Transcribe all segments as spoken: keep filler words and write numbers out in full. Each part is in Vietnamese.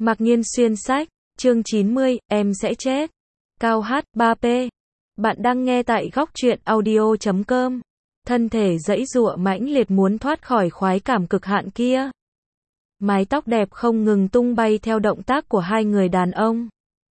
Mạc Nhiên xuyên sách, chương chín mươi, em sẽ chết. Cao hát, ba P. Bạn đang nghe tại góc truyện audio chấm com. Thân thể giãy giụa mãnh liệt muốn thoát khỏi khoái cảm cực hạn kia. Mái tóc đẹp không ngừng tung bay theo động tác của hai người đàn ông.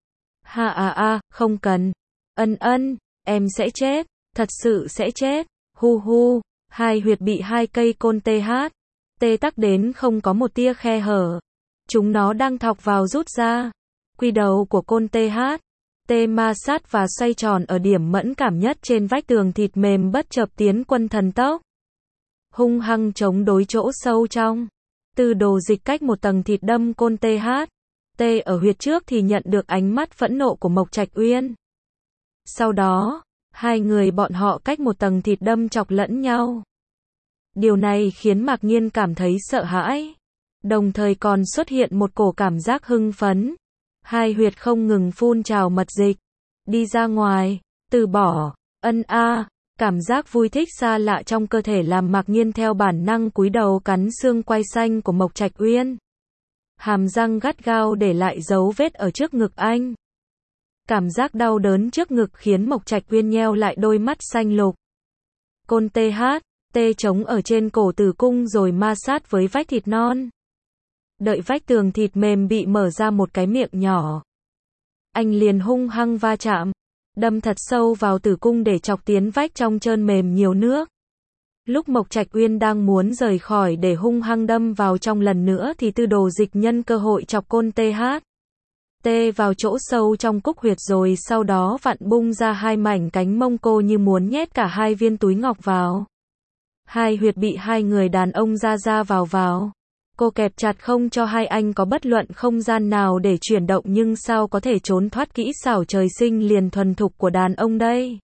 Ha à a, không cần. Ân ân, em sẽ chết, thật sự sẽ chết. Hu hu, hai huyệt bị hai cây côn tê hát. Tê tắc đến không có một tia khe hở. Chúng nó đang thọc vào rút ra. Quy đầu của côn tê hát. Tê ma sát và xoay tròn ở điểm mẫn cảm nhất trên vách tường thịt mềm bất chợt tiến quân thần tốc. Hung hăng chống đối chỗ sâu trong. Từ đồ dịch cách một tầng thịt đâm côn tê hát. Tê ở huyệt trước thì nhận được ánh mắt phẫn nộ của Mộc Trạch Uyên. Sau đó, hai người bọn họ cách một tầng thịt đâm chọc lẫn nhau. Điều này khiến Mạc Nhiên cảm thấy sợ hãi. Đồng thời còn xuất hiện một cổ cảm giác hưng phấn. Hai huyệt không ngừng phun trào mật dịch. Đi ra ngoài, từ bỏ, ân a, cảm giác vui thích xa lạ trong cơ thể làm Mạc Nhiên theo bản năng cúi đầu cắn xương quai xanh của Mộc Trạch Uyên. Hàm răng gắt gao để lại dấu vết ở trước ngực anh. Cảm giác đau đớn trước ngực khiến Mộc Trạch Uyên nheo lại đôi mắt xanh lục. Côn tê hát, tê trống ở trên cổ tử cung rồi ma sát với vách thịt non. Đợi vách tường thịt mềm bị mở ra một cái miệng nhỏ. Anh liền hung hăng va chạm, đâm thật sâu vào tử cung để chọc tiến vách trong trơn mềm nhiều nước. Lúc Mộc Trạch Uyên đang muốn rời khỏi để hung hăng đâm vào trong lần nữa thì Tư Đồ Dịch nhân cơ hội chọc côn tê hát. Tê vào chỗ sâu trong cúc huyệt rồi sau đó vặn bung ra hai mảnh cánh mông cô như muốn nhét cả hai viên túi ngọc vào. Hai huyệt bị hai người đàn ông ra ra vào vào. Cô kẹp chặt không cho hai anh có bất luận không gian nào để chuyển động nhưng sao có thể trốn thoát kỹ xảo trời sinh liền thuần thục của đàn ông đây.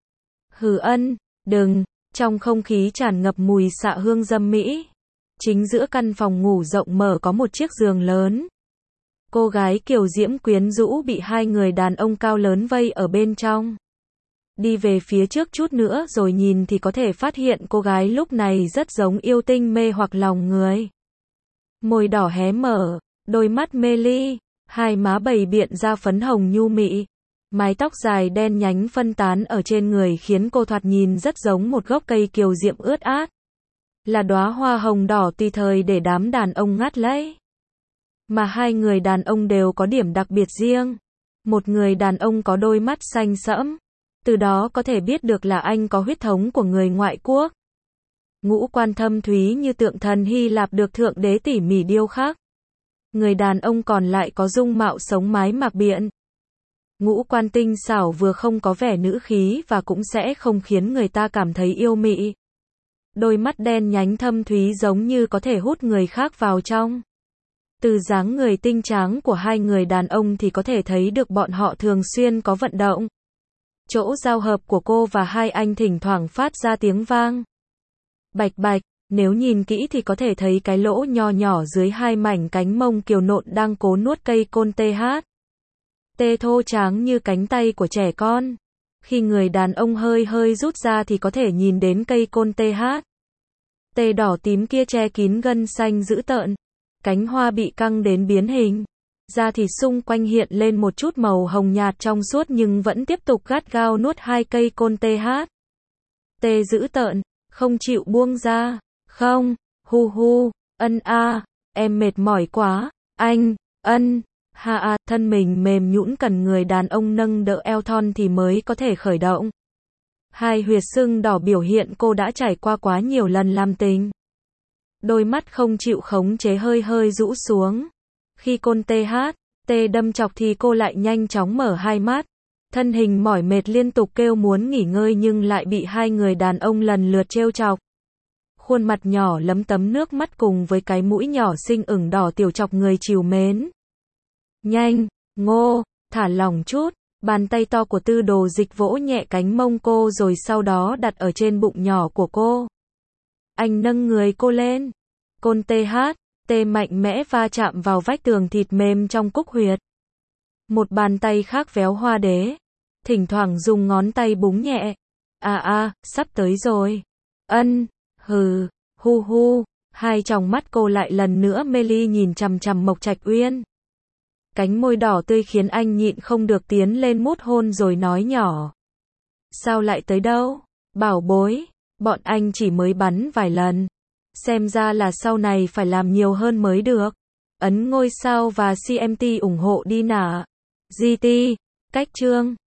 Hừ ân, đừng, trong không khí tràn ngập mùi xạ hương dâm mỹ. Chính giữa căn phòng ngủ rộng mở có một chiếc giường lớn. Cô gái kiều diễm quyến rũ bị hai người đàn ông cao lớn vây ở bên trong. Đi về phía trước chút nữa rồi nhìn thì có thể phát hiện cô gái lúc này rất giống yêu tinh mê hoặc lòng người. Môi đỏ hé mở, đôi mắt mê ly, hai má bầy biện ra phấn hồng nhu mị. Mái tóc dài đen nhánh phân tán ở trên người khiến cô thoạt nhìn rất giống một gốc cây kiều diễm ướt át. Là đóa hoa hồng đỏ tùy thời để đám đàn ông ngắt lấy. Mà hai người đàn ông đều có điểm đặc biệt riêng. Một người đàn ông có đôi mắt xanh sẫm. Từ đó có thể biết được là anh có huyết thống của người ngoại quốc. Ngũ quan thâm thúy như tượng thần Hy Lạp được thượng đế tỉ mỉ điêu khắc. Người đàn ông còn lại có dung mạo sống mái mạc biện. Ngũ quan tinh xảo vừa không có vẻ nữ khí và cũng sẽ không khiến người ta cảm thấy yêu mị. Đôi mắt đen nhánh thâm thúy giống như có thể hút người khác vào trong. Từ dáng người tinh tráng của hai người đàn ông thì có thể thấy được bọn họ thường xuyên có vận động. Chỗ giao hợp của cô và hai anh thỉnh thoảng phát ra tiếng vang. Bạch bạch, nếu nhìn kỹ thì có thể thấy cái lỗ nho nhỏ dưới hai mảnh cánh mông kiều nộn đang cố nuốt cây côn tê hát. Tê thô tráng như cánh tay của trẻ con. Khi người đàn ông hơi hơi rút ra thì có thể nhìn đến cây côn tê hát. Tê đỏ tím kia che kín gân xanh dữ tợn. Cánh hoa bị căng đến biến hình. Da thịt xung quanh hiện lên một chút màu hồng nhạt trong suốt nhưng vẫn tiếp tục gắt gao nuốt hai cây côn tê hát. Tê dữ tợn, không chịu buông ra. Không, hu hu, ân a, em mệt mỏi quá, anh, ân, ha a, thân mình mềm nhũn cần người đàn ông nâng đỡ eo thon thì mới có thể khởi động. Hai huyệt sưng đỏ biểu hiện cô đã trải qua quá nhiều lần làm tình. Đôi mắt không chịu khống chế hơi hơi rũ xuống. Khi côn tê hát, tê đâm chọc thì cô lại nhanh chóng mở hai mắt. Thân hình mỏi mệt liên tục kêu muốn nghỉ ngơi nhưng lại bị hai người đàn ông lần lượt trêu chọc. Khuôn mặt nhỏ lấm tấm nước mắt cùng với cái mũi nhỏ xinh ửng đỏ tiểu chọc người trìu mến. Nhanh, ngô, thả lỏng chút. Bàn tay to của Tư Đồ Dịch vỗ nhẹ cánh mông cô rồi sau đó đặt ở trên bụng nhỏ của cô. Anh nâng người cô lên. Côn tê hát, tê mạnh mẽ va chạm vào vách tường thịt mềm trong cúc huyệt. Một bàn tay khác véo hoa đế. Thỉnh thoảng dùng ngón tay búng nhẹ. À à, sắp tới rồi. Ân, hừ, hu hu. Hai tròng mắt cô lại lần nữa mê ly nhìn chằm chằm Mộc Trạch Uyên. Cánh môi đỏ tươi khiến anh nhịn không được tiến lên mút hôn rồi nói nhỏ. Sao lại tới đâu? Bảo bối, bọn anh chỉ mới bắn vài lần. Xem ra là sau này phải làm nhiều hơn mới được. Ấn ngôi sao và xê em tê ủng hộ đi nả. giê tê, cách chương.